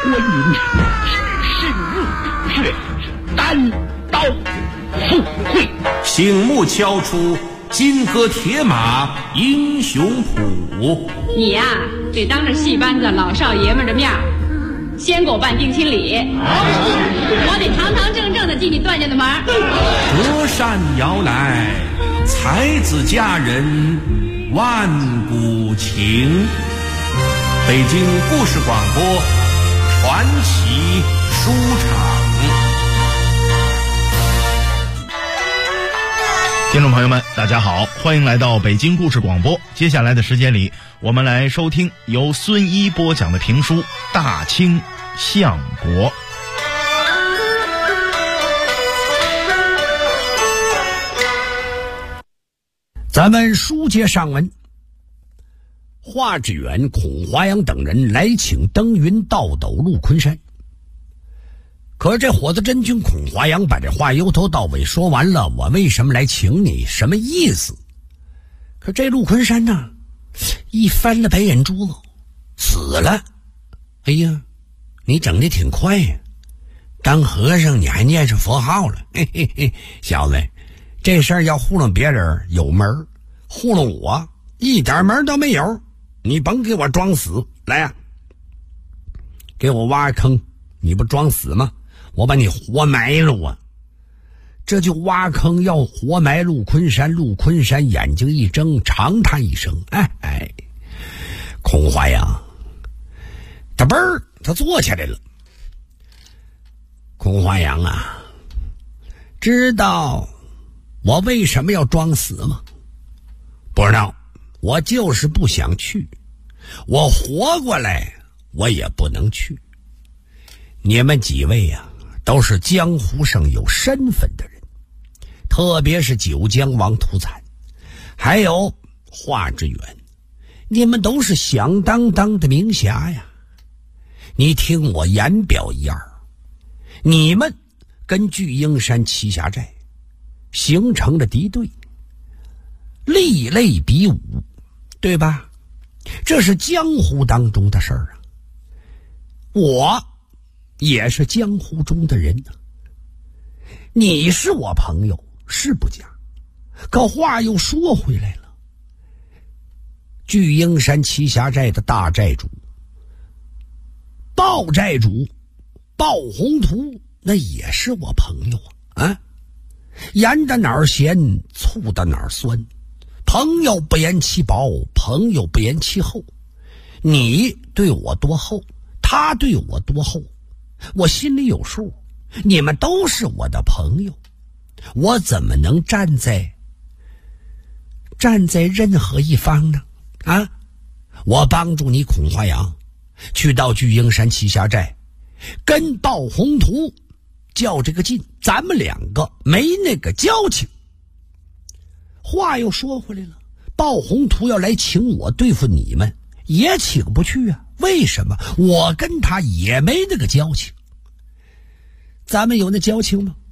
观音身入血，单刀赴会。 醒目敲出金戈铁马英雄谱。 你呀，得当着戏班子老少爷们的面先给我办定亲礼，我得堂堂正正的进你段家的门。 隔山遥来，才子佳人万古情。北京故事广播传奇书场。 听众朋友们大家好，欢迎来到北京故事广播。接下来的时间里，我们来收听由孙一播讲的评书《大清相国》。 咱们书接上文，华志远、孔华阳等人来请登云倒斗陆昆山。可是这伙子真君孔华阳把这话由头到尾说完了，我为什么来请你，什么意思？可这陆昆山呢，一翻了白眼珠子，死了。哎呀，你整的挺快呀，当和尚你还念上佛号了。嘿嘿嘿，小子，这事儿要糊弄别人有门，糊弄我一点门都没有。你甭给我装死，来呀，给我挖坑，你不装死吗？我把你活埋了啊！这就挖坑要活埋陆昆山。陆昆山眼睛一睁，长叹一声：“哎，孔华阳。”他嘣儿，他坐起来了。孔华阳啊，知道我为什么要装死吗？不知道，我就是不想去。我活过来，我也不能去。你们几位呀，都是江湖上有身份的人，特别是九江王涂灿，还有华志远，你们都是响当当的名侠呀。你听我言表一二，你们跟巨鹰山栖霞寨形成了敌对，力类比武，对吧？这是江湖当中的事儿啊。我也是江湖中的人啊。你是我朋友是不假，可话又说回来了，巨鹰山栖霞寨的大寨主鲍寨主鲍宏图，那也是我朋友啊。盐的哪儿咸，醋的哪儿酸，朋友不言其薄，朋友不言其厚。你对我多厚，他对我多厚，我心里有数。你们都是我的朋友，我怎么能站在任何一方呢？啊，我帮助你孔华阳去到巨鹰山栖霞寨，跟鲍宏图较这个劲，咱们两个没那个交情。话又说回来了，鲍宏图要来请我对付你们，也请不去啊。为什么？我跟他也没那个交情。咱们有那交情吗？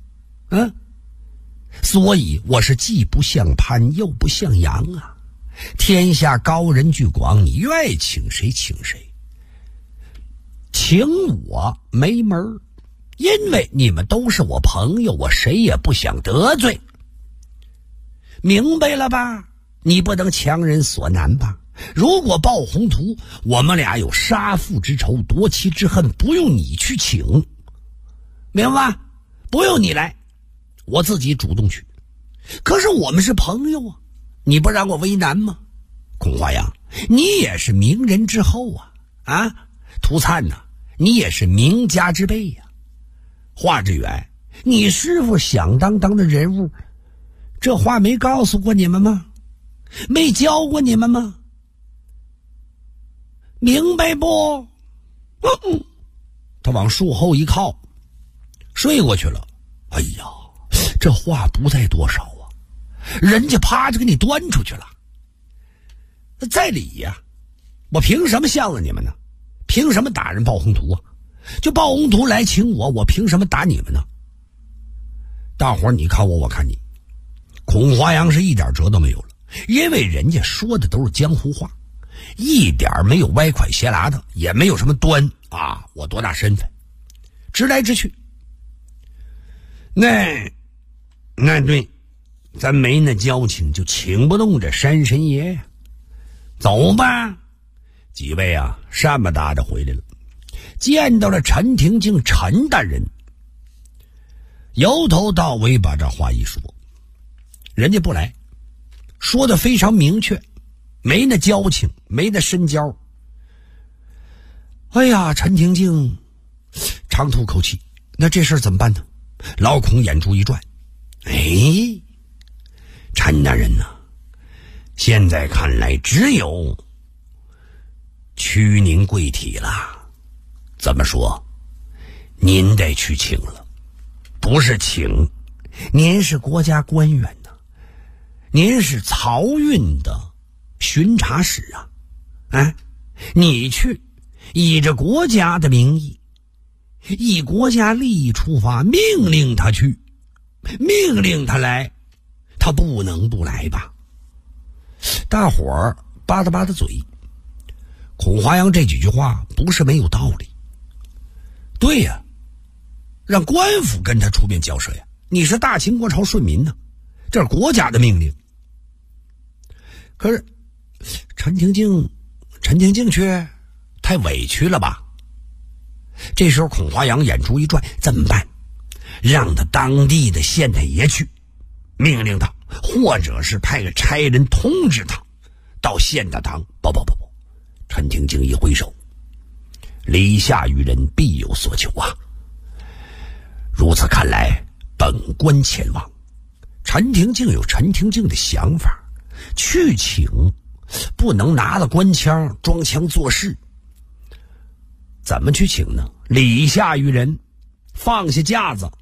所以我是既不像潘又不像杨啊。天下高人俱广，你愿意请谁请谁，请我没门，因为你们都是我朋友，我谁也不想得罪。明白了吧？你不能强人所难吧？如果鲍宏图我们俩有杀父之仇夺妻之恨，不用你去请，明白？不用你来，我自己主动去。可是我们是朋友啊，你不让我为难吗？孔华阳，你也是名人之后啊！涂灿呐，你也是名家之辈呀！华志远，你师傅响当当的人物，这话没告诉过你们吗？没教过你们吗？明白不？他往树后一靠，睡过去了。哎呀，这话不在多少啊，人家啪就给你端出去了。在理呀，我凭什么向着你们呢？凭什么打人鲍宏图啊？就鲍宏图来请我，我凭什么打你们呢？大伙儿你看我，我看你，孔华阳是一点辙都没有了，因为人家说的都是江湖话。 一点没有歪款斜拉的，也没有什么端啊，我多大身份，直来直去。那对，咱没那交情，就请不动这山神爷呀。走吧，几位啊，善不大的回来了，见到了陈廷敬陈大人，由头到尾把这话一说，人家不来，说的非常明确，没那交情，没那深交。哎呀，陈廷敬长吐口气，那这事儿怎么办呢？老孔眼珠一转，陈大人呐，现在看来只有屈您贵体了。怎么说？您得去请了，不是请，您是国家官员呢，您是漕运的巡查使啊，你去以着国家的名义，以国家利益出发，命令他去，命令他来，他不能不来吧？大伙儿吧嗒吧嗒嘴，孔华阳这几句话不是没有道理。对呀，让官府跟他出面交涉呀，你是大清国朝顺民呢，这是国家的命令。可是陈廷敬却太委屈了吧？这时候孔华阳眼珠一转，怎么办？让他当地的县太爷去命令他，或者是派个差人通知他到县大堂。不，陈廷敬一挥手，礼下于人，必有所求啊。如此看来，本官前往。陈廷敬有陈廷敬的想法，去请不能拿了官腔装腔作势。怎么去请呢？礼下于人，放下架子，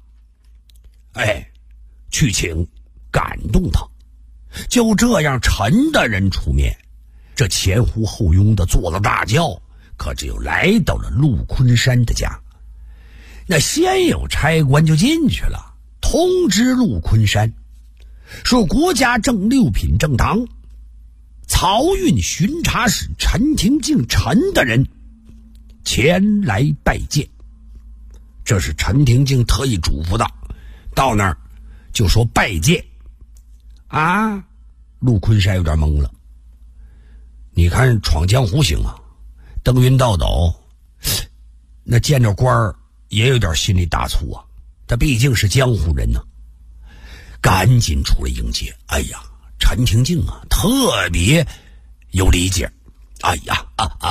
去请，感动他。就这样，陈大人出面，这前呼后拥的做了大轿，可只有来到了陆昆山的家。那先有差官就进去了，通知陆昆山说国家正六品正堂漕运巡查使陈廷敬陈大人前来拜见。这是陈廷敬特意嘱咐的，到那儿就说拜见啊。陆昆山有点懵了，你看闯江湖行啊，登云倒斗，那见着官儿也有点心里大粗啊，他毕竟是江湖人呢。赶紧出来迎接。哎呀，陈廷敬啊，特别有理解。哎呀，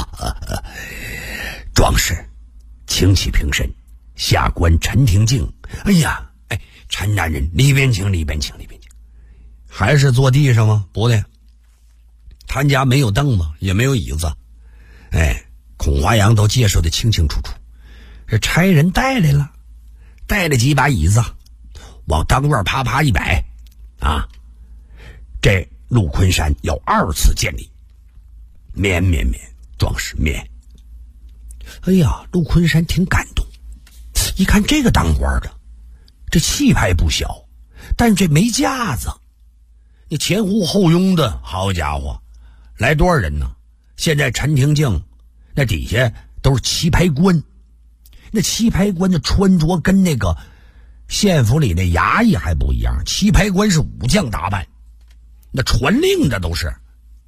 壮士，请起平身，下官陈廷敬。哎呀，陈大人，里边请。还是坐地上吗？不对，他家没有凳子，也没有椅子。孔华阳都介绍的清清楚楚，这差人带来了几把椅子，往当院啪啪一摆啊。这陆昆山要2次见礼，免，壮士免。哎呀，陆昆山挺感动，一看这个当官的，这气派不小，但这没架子，你前呼后拥的，好家伙，来多少人呢？现在陈廷敬那底下都是棋牌官，那棋牌官的穿着跟那个县府里的衙役还不一样，棋牌官是武将打扮，那传令的都是。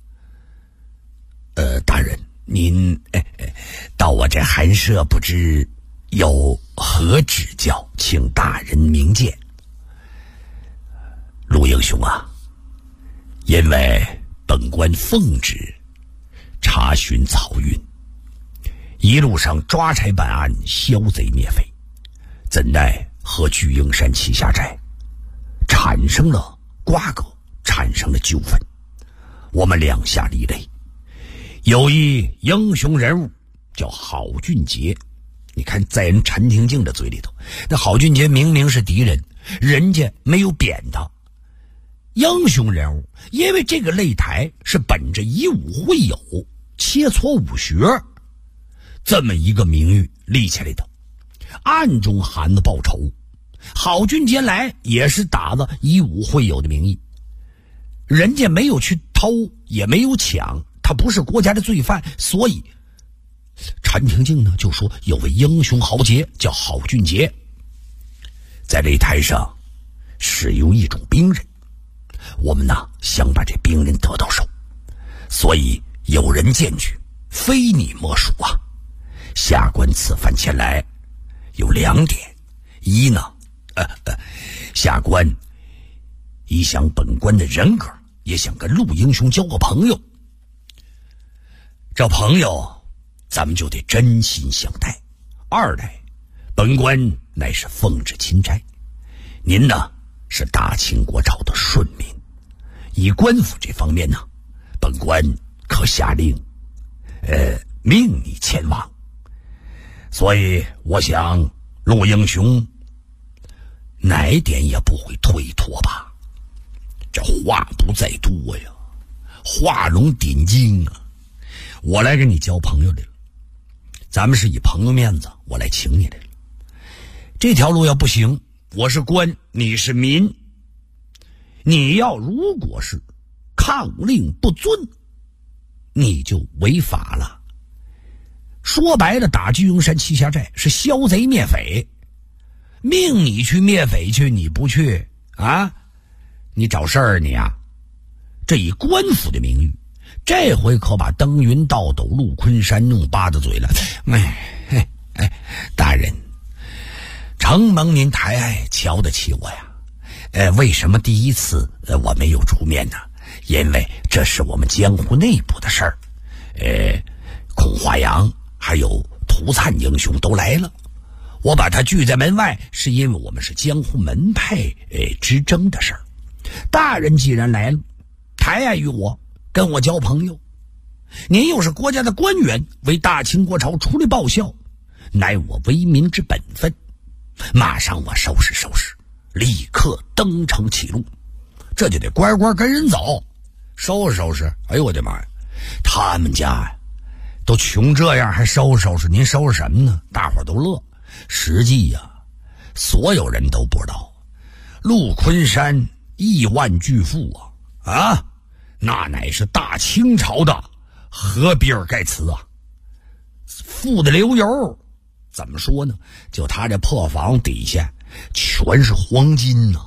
大人，您到我这寒舍不知有何指教，请大人明鉴。陆英雄啊，因为本官奉旨查询漕运，一路上抓差办案，消贼灭匪，怎奈和巨鹰山旗下寨产生了瓜葛，产生了纠纷，我们两下离累。有一英雄人物叫郝俊杰，你看在人陈廷敬的嘴里头，那郝俊杰明明是敌人，人家没有贬他英雄人物，因为这个擂台是本着以武会友，切磋武学这么一个名誉立起来的，暗中含着报仇。郝俊杰来也是打着以武会友的名义，人家没有去偷，也没有抢， 他不是国家的罪犯，所以陈廷敬呢就说有位英雄豪杰叫郝俊杰，在擂台上使用一种兵刃，我们呢想把这兵刃得到手，所以有人荐举，非你莫属啊。下官此番前来有2点，一呢，下官一想本官的人格，也想跟陆英雄交个朋友。这朋友咱们就得真心相待。2来，本官乃是奉旨钦差，您呢是大清国朝的顺民，以官府这方面呢，本官可下令命你前往。所以我想陆英雄哪点也不会推脱吧。这话不在多呀，画龙点睛啊。我来跟你交朋友来了，咱们是以朋友面子，我来请你来了。这条路要不行，我是官，你是民，你要如果是抗令不遵，你就违法了。说白了，打居庸山七侠寨是消贼灭匪，命你去灭匪去，你不去啊？你找事儿你啊？这以官府的名誉，这回可把登云道斗陆昆山弄巴的嘴了。大人，承蒙您抬爱，瞧得起我呀。为什么第一次我没有出面呢？因为这是我们江湖内部的事儿。孔华阳还有涂灿英雄都来了，我把他拒在门外，是因为我们是江湖门派之争的事儿。大人既然来了，抬爱于我，跟我交朋友，您又是国家的官员，为大清国朝出来报效，乃我为民之本分。马上我收拾收拾，立刻登城起路。这就得乖乖跟人走，收拾收拾。哎呦我的妈呀，他们家呀都穷这样还收拾收拾，您收拾什么呢？大伙都乐。实际呀，所有人都不知道，陆昆山亿万巨富啊，那乃是大清朝的和比尔盖茨啊，富的流油。怎么说呢？就他这破房底下全是黄金呢。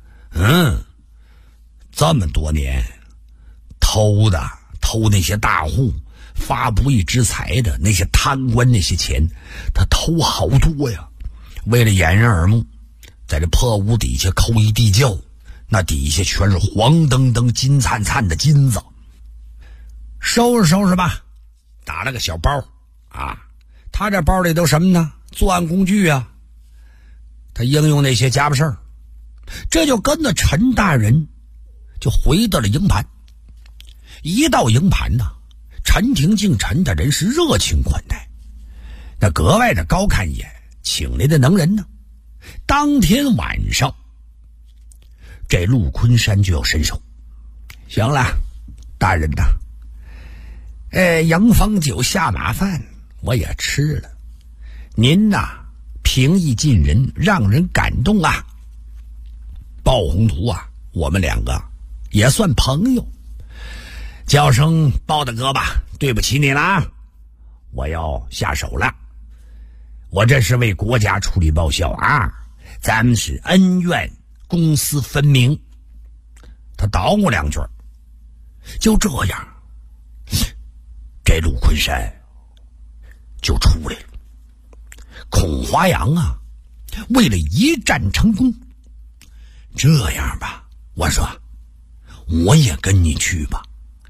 这么多年偷那些大户发不义之财的那些贪官那些钱，他偷好多呀。为了掩人耳目，在这破屋底下抠一地窖，那底下全是黄澄澄金灿灿的金子。收拾收拾吧，打了个小包啊。他这包里都什么呢？作案工具啊，他应用那些家伙事儿。这就跟着陈大人就回到了营盘。一到营盘呢，陈廷敬陈大人是热情款待，那格外的高看一眼请来的能人呢。当天晚上，这陆昆山就要伸手。行了，大人呐，迎风酒下马饭我也吃了，您呐平易近人，让人感动啊。鲍宏图啊，我们2个也算朋友，叫声鲍大哥吧，对不起你了，我要下手了。我这是为国家出力报效啊，咱们是恩怨公私分明。他捣鼓2句，就这样，这陆昆山就出来了。孔华阳啊，为了一战成功，这样吧，我说我也跟你去吧。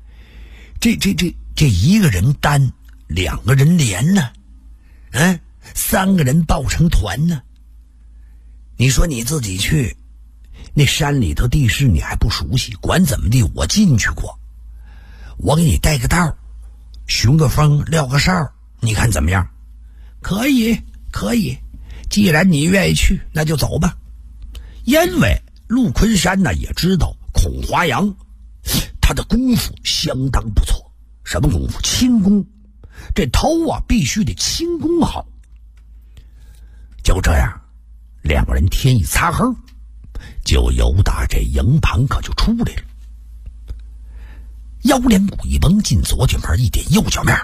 这一个人单，2个人连呢，3个人抱成团呢。你说你自己去，那山里头地势你还不熟悉，管怎么地我进去过，我给你带个道，寻个风，撂个哨，你看怎么样？可以，既然你愿意去，那就走吧。因为陆昆山呢也知道孔华阳他的功夫相当不错。什么功夫？轻功。这偷啊必须得轻功好。就这样，2个人天一擦黑，就由打这营盘可就出来了。 腰连骨一绷，进左脚面一点右脚面，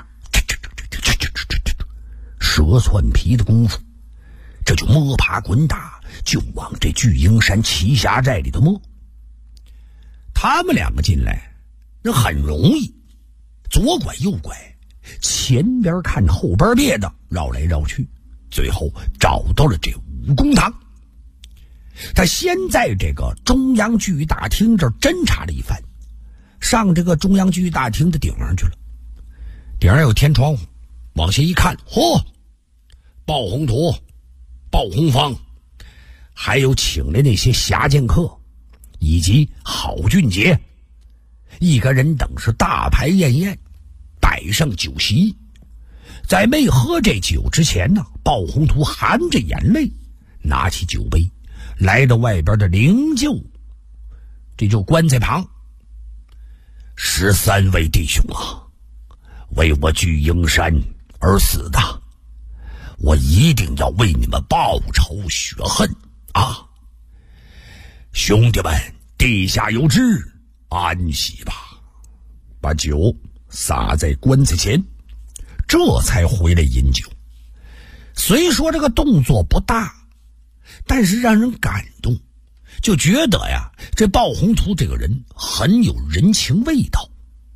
蛇窜皮的功夫，这就摸爬滚打，就往这巨鹰山栖霞寨里头摸。他们两个进来那很容易，左拐右拐，前边看后边别的，绕来绕去，最后找到了这武功堂。他先在这个中央剧大厅这儿侦查了一番，上这个中央剧大厅的顶上去了。顶上有天窗户，往下一看，嚯，鲍宏图、鲍宏芳，还有请来那些侠剑客以及郝俊杰，一个人等是大排宴宴，摆上酒席。在没喝这酒之前呢，鲍宏图含着眼泪拿起酒杯，来到外边的灵柩，这就棺材旁。13位弟兄啊，为我巨鹰山而死的，我一定要为你们报仇雪恨啊！兄弟们，地下有知，安息吧。把酒洒在棺材前，这才回来饮酒。虽说这个动作不大，但是让人感动，就觉得呀，这鲍宏图这个人很有人情味道。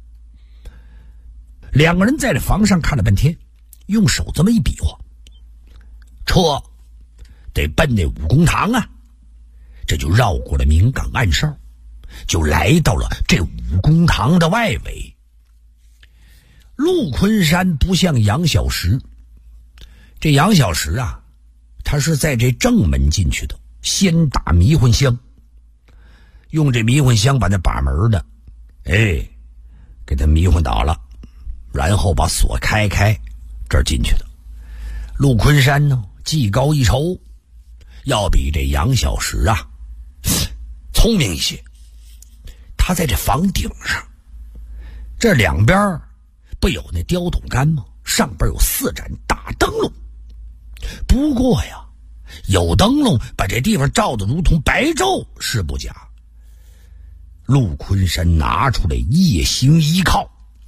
两个人在这房上看了半天，用手这么一比划，车得奔那武功堂啊，这就绕过了明岗暗哨，就来到了这武功堂的外围。陆昆山不像杨小石，这杨小石啊，他是在这正门进去的，先打迷魂香，用这迷魂香把那把门的给他迷魂倒了，然后把锁开这儿进去的。陆昆山呢，技高一筹，要比这杨小石啊聪明一些。他在这房顶上，这两边不有那雕桶杆吗？上边有4盏大灯笼。不过呀，有灯笼把这地方照得如同白昼是不假。陆昆山拿出来夜行衣靠，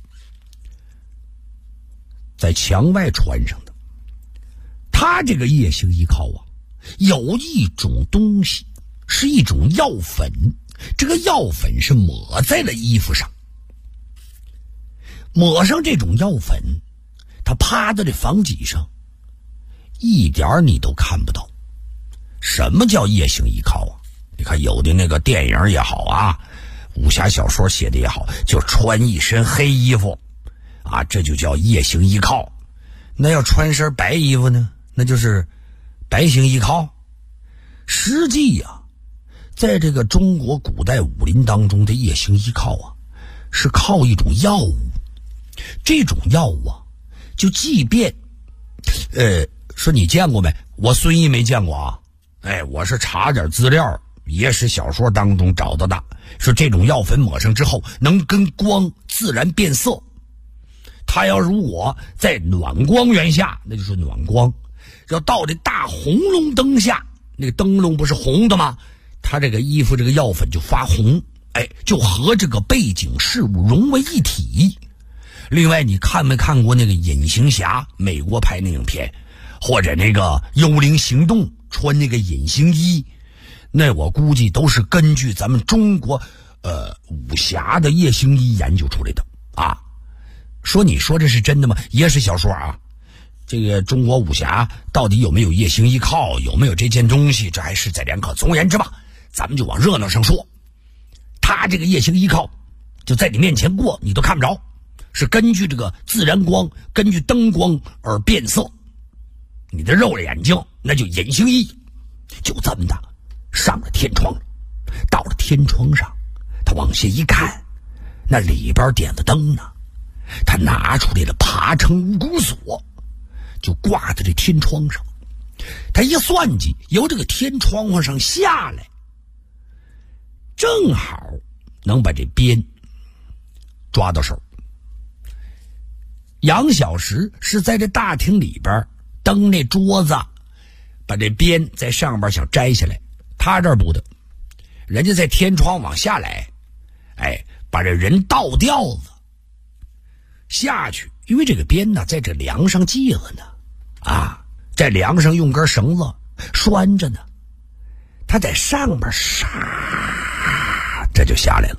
在墙外穿上的。他这个夜行衣靠啊，有一种东西，是一种药粉，这个药粉是抹在了衣服上。抹上这种药粉，他趴在这房脊上，一点你都看不到。什么叫夜行衣靠啊？你看有的那个电影也好啊，武侠小说写的也好，就穿一身黑衣服啊，这就叫夜行衣靠。那要穿身白衣服呢，那就是白行衣靠。实际啊，在这个中国古代武林当中的夜行衣靠啊，是靠一种药物。这种药物啊，就即便说你见过没？我孙毅没见过啊。我是查点资料，野史小说当中找到的，说这种药粉抹上之后能跟光自然变色。它要如果在暖光源下，那就是暖光；要到这大红龙灯下，那个灯笼不是红的吗？它这个衣服这个药粉就发红，就和这个背景事物融为一体。另外，你看没看过那个隐形侠，美国拍那影片，或者那个幽灵行动穿那个隐形衣，那我估计都是根据咱们中国武侠的夜行衣研究出来的啊。说你说这是真的吗？也是小说啊。这个中国武侠到底有没有夜行衣靠，有没有这件东西，这还是在两可。总而言之吧，咱们就往热闹上说，他这个夜行衣靠就在你面前过，你都看不着，是根据这个自然光，根据灯光而变色。你的肉了眼睛，那就隐形衣。就这么的上了天窗，到了天窗上，他往下一看，那里边点的灯呢，他拿出来了爬成蜈蚣锁，就挂在这天窗上。他一算计，由这个天窗户上下来，正好能把这鞭抓到手。杨小石是在这大厅里边蹬那桌子，把这鞭在上边想摘下来，他这儿不的，人家在天窗往下来，把这人倒吊子下去，因为这个鞭呢在这梁上系了呢，在梁上用根绳子拴着呢，他在上边这就下来了，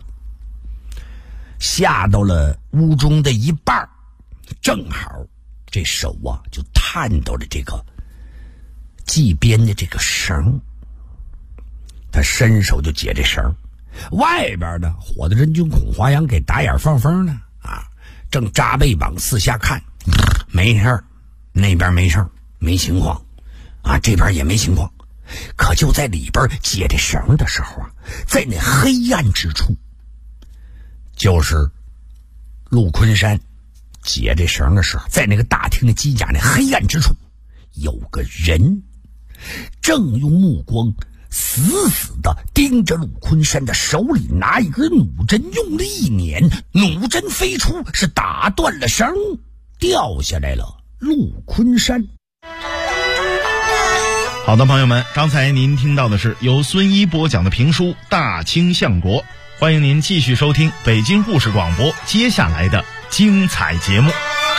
下到了屋中的一半，正好这手就探到了这个系鞭的这个绳，他伸手就解这绳，外边呢火的人军孔华阳给打眼放风呢，正扎背膀四下看，没事儿，那边没事儿，没情况这边也没情况。可就在里边解这绳的时候在那黑暗之处，就是陆昆山解这绳的时候，在那个大厅的机甲那黑暗之处，有个人正用目光死死地盯着陆昆山的手里拿一根弩针，用力一捻，弩针飞出，是打断了绳，掉下来了陆昆山。 好的，朋友们，刚才您听到的是由孙一播讲的评书《大清相国》，欢迎您继续收听北京故事广播接下来的精彩节目。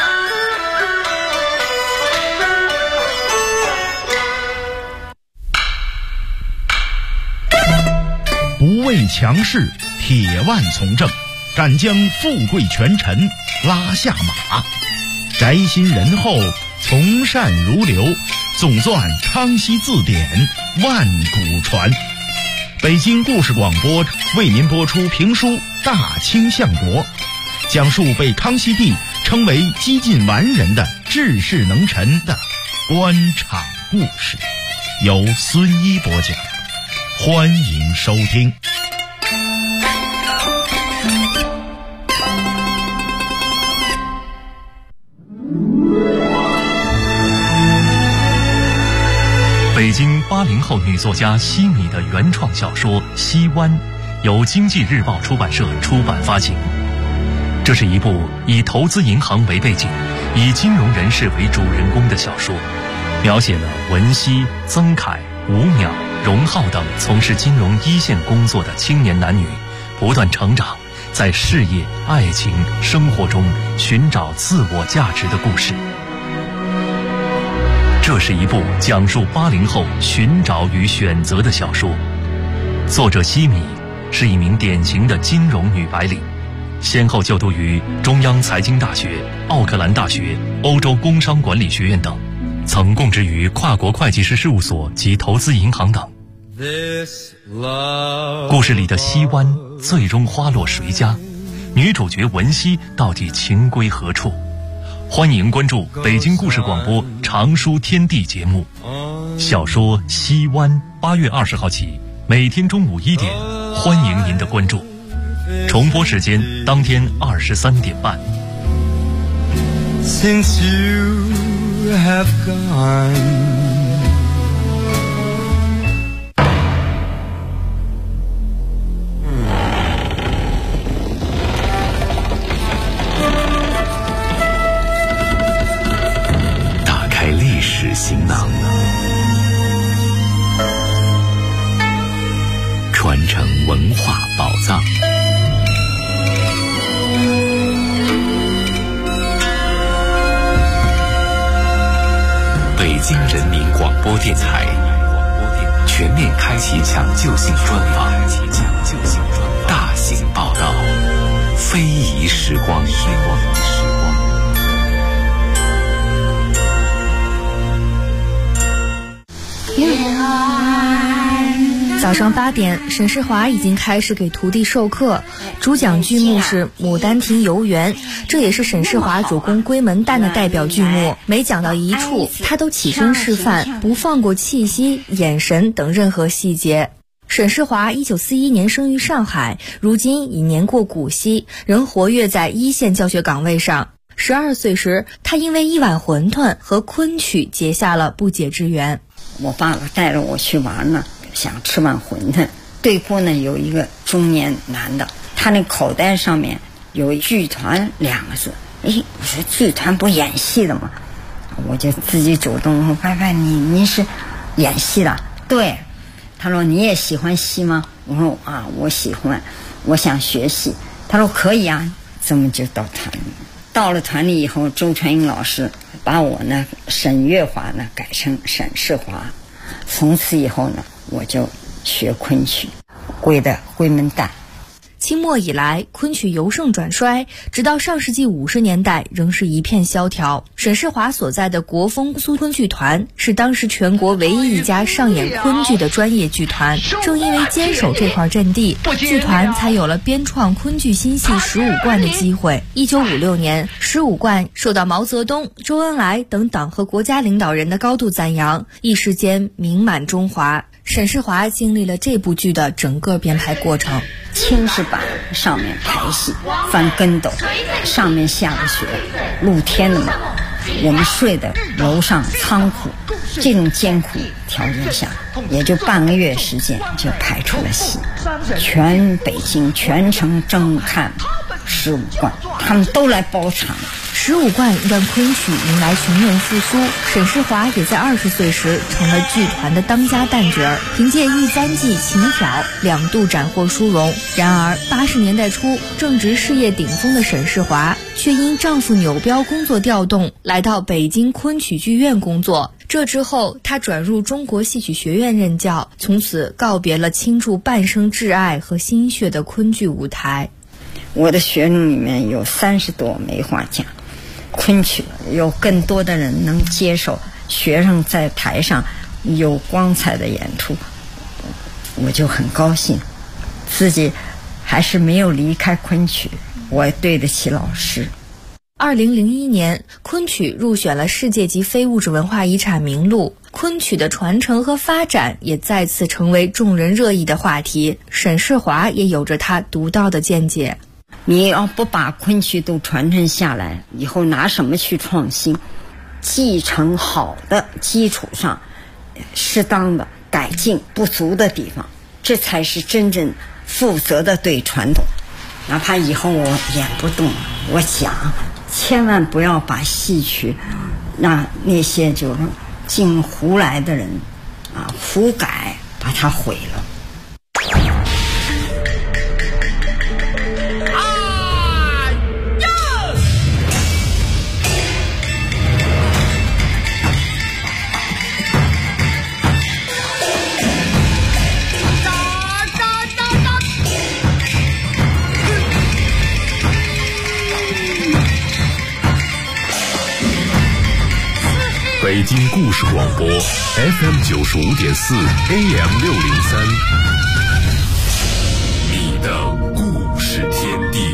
不畏强势，铁腕从政，敢将富贵权臣拉下马，宅心仁厚，从善如流，总纂康熙字典，万古传。北京故事广播为您播出评书《大清相国》，讲述被康熙帝称为几近完人的治世能臣的官场故事，由孙一播讲，欢迎收听。 北京80后女作家西米的原创小说《西湾》，由经济日报出版社出版发行。这是一部以投资银行为背景，以金融人士为主人公的小说，描写了文熙、曾凯、吴淼、荣浩等从事金融一线工作的青年男女不断成长，在事业、爱情、生活中寻找自我价值的故事。这是一部讲述80后寻找与选择的小说。作者西米是一名典型的金融女白领，先后就读于中央财经大学、奥克兰大学、欧洲工商管理学院等，曾供职于跨国会计师事务所及投资银行等。故事里的西湾最终花落谁家？女主角文熙到底情归何处？欢迎关注北京故事广播长书天地节目，小说《西湾》8月20号起，每天中午1点，欢迎您的关注。重播时间当天23点半。 Since you have gone, 行囊，传承文化宝藏。北京人民广播电台全面开启抢救性专访，大型报道，非遗时光。 早上8点，沈世华已经开始给徒弟授课。主讲剧目是《牡丹亭游园》，这也是沈世华主攻闺门旦的代表剧目。每讲到一处，他都起身示范，不放过气息、眼神等任何细节。沈世华1941年生于上海，如今已年过古稀，仍活跃在一线教学岗位上。12岁时，他因为一碗馄饨和昆曲结下了不解之缘。 我爸爸带着我去玩呢，想吃碗馄饨。对过呢有一个中年男的，他那口袋上面有剧团2个字。我说剧团不演戏的吗？我就自己主动说：“拜拜，你是演戏的？”对。他说：“你也喜欢戏吗？”我说：“我喜欢，我想学戏。”他说：“可以啊。”这么就到他到了团里以后，周传英老师把我呢沈月华呢改成沈世华，从此以后呢我就学昆曲，归的归门旦。 清末以来，昆曲由盛转衰，直到上世纪50年代仍是一片萧条。沈世华所在的国风苏昆剧团是当时全国唯一一家上演昆剧的专业剧团。正因为坚守这块阵地，剧团才有了编创昆剧新戏15贯的机会。1956年，15贯受到毛泽东、周恩来等党和国家领导人的高度赞扬，一时间名满中华。沈世华经历了这部剧的整个编排过程。 青石板上面排戏，翻跟斗，上面下着雪，露天的嘛，我们睡的楼上仓库，这种艰苦条件下，也就半个月时间就排出了戏，全北京全城争看15贯，他们都来包场。 15贯让昆曲迎来全面复苏，沈世华也在20岁时成了剧团的当家旦角，凭借一簪记琴挑2度斩获殊荣。然而80年代初，正值事业顶峰的沈世华却因丈夫扭标工作调动，来到北京昆曲剧院工作。这之后，他转入中国戏曲学院任教，从此告别了倾注半生挚爱和心血的昆剧舞台。 我的学生里面有30多梅花奖，昆曲有更多的人能接受学生在台上有光彩的演出，我就很高兴，自己还是没有离开昆曲，我对得起老师。 2001年，昆曲入选了世界级非物质文化遗产名录，昆曲的传承和发展也再次成为众人热议的话题。沈世华也有着他独到的见解。 你要不把昆曲都传承下来，以后拿什么去创新？继承好的基础上，适当的改进不足的地方，这才是真正负责的对传统。哪怕以后我演不动，我想千万不要把戏曲那些就是进胡来的人胡改，把它毁了。 北京故事广播 FM 95.4 AM 603，你的故事天地。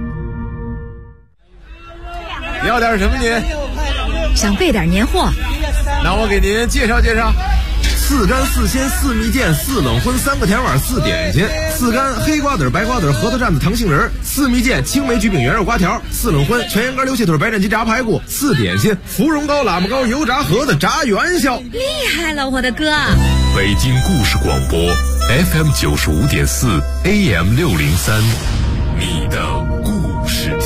你要点什么您？ 想备点年货。 那我给您介绍介绍：4干4鲜4蜜饯4冷荤3个甜碗4点心，4干黑瓜子白瓜子核桃蘸子糖杏仁，4蜜饯青梅橘饼圆肉瓜条，4冷荤全羊肝溜蟹腿白斩鸡炸排骨，4点心芙蓉糕喇嘛糕油炸盒子炸元宵。 厉害了，我的哥！ 北京故事广播 FM 95.4 AM 603，你的故事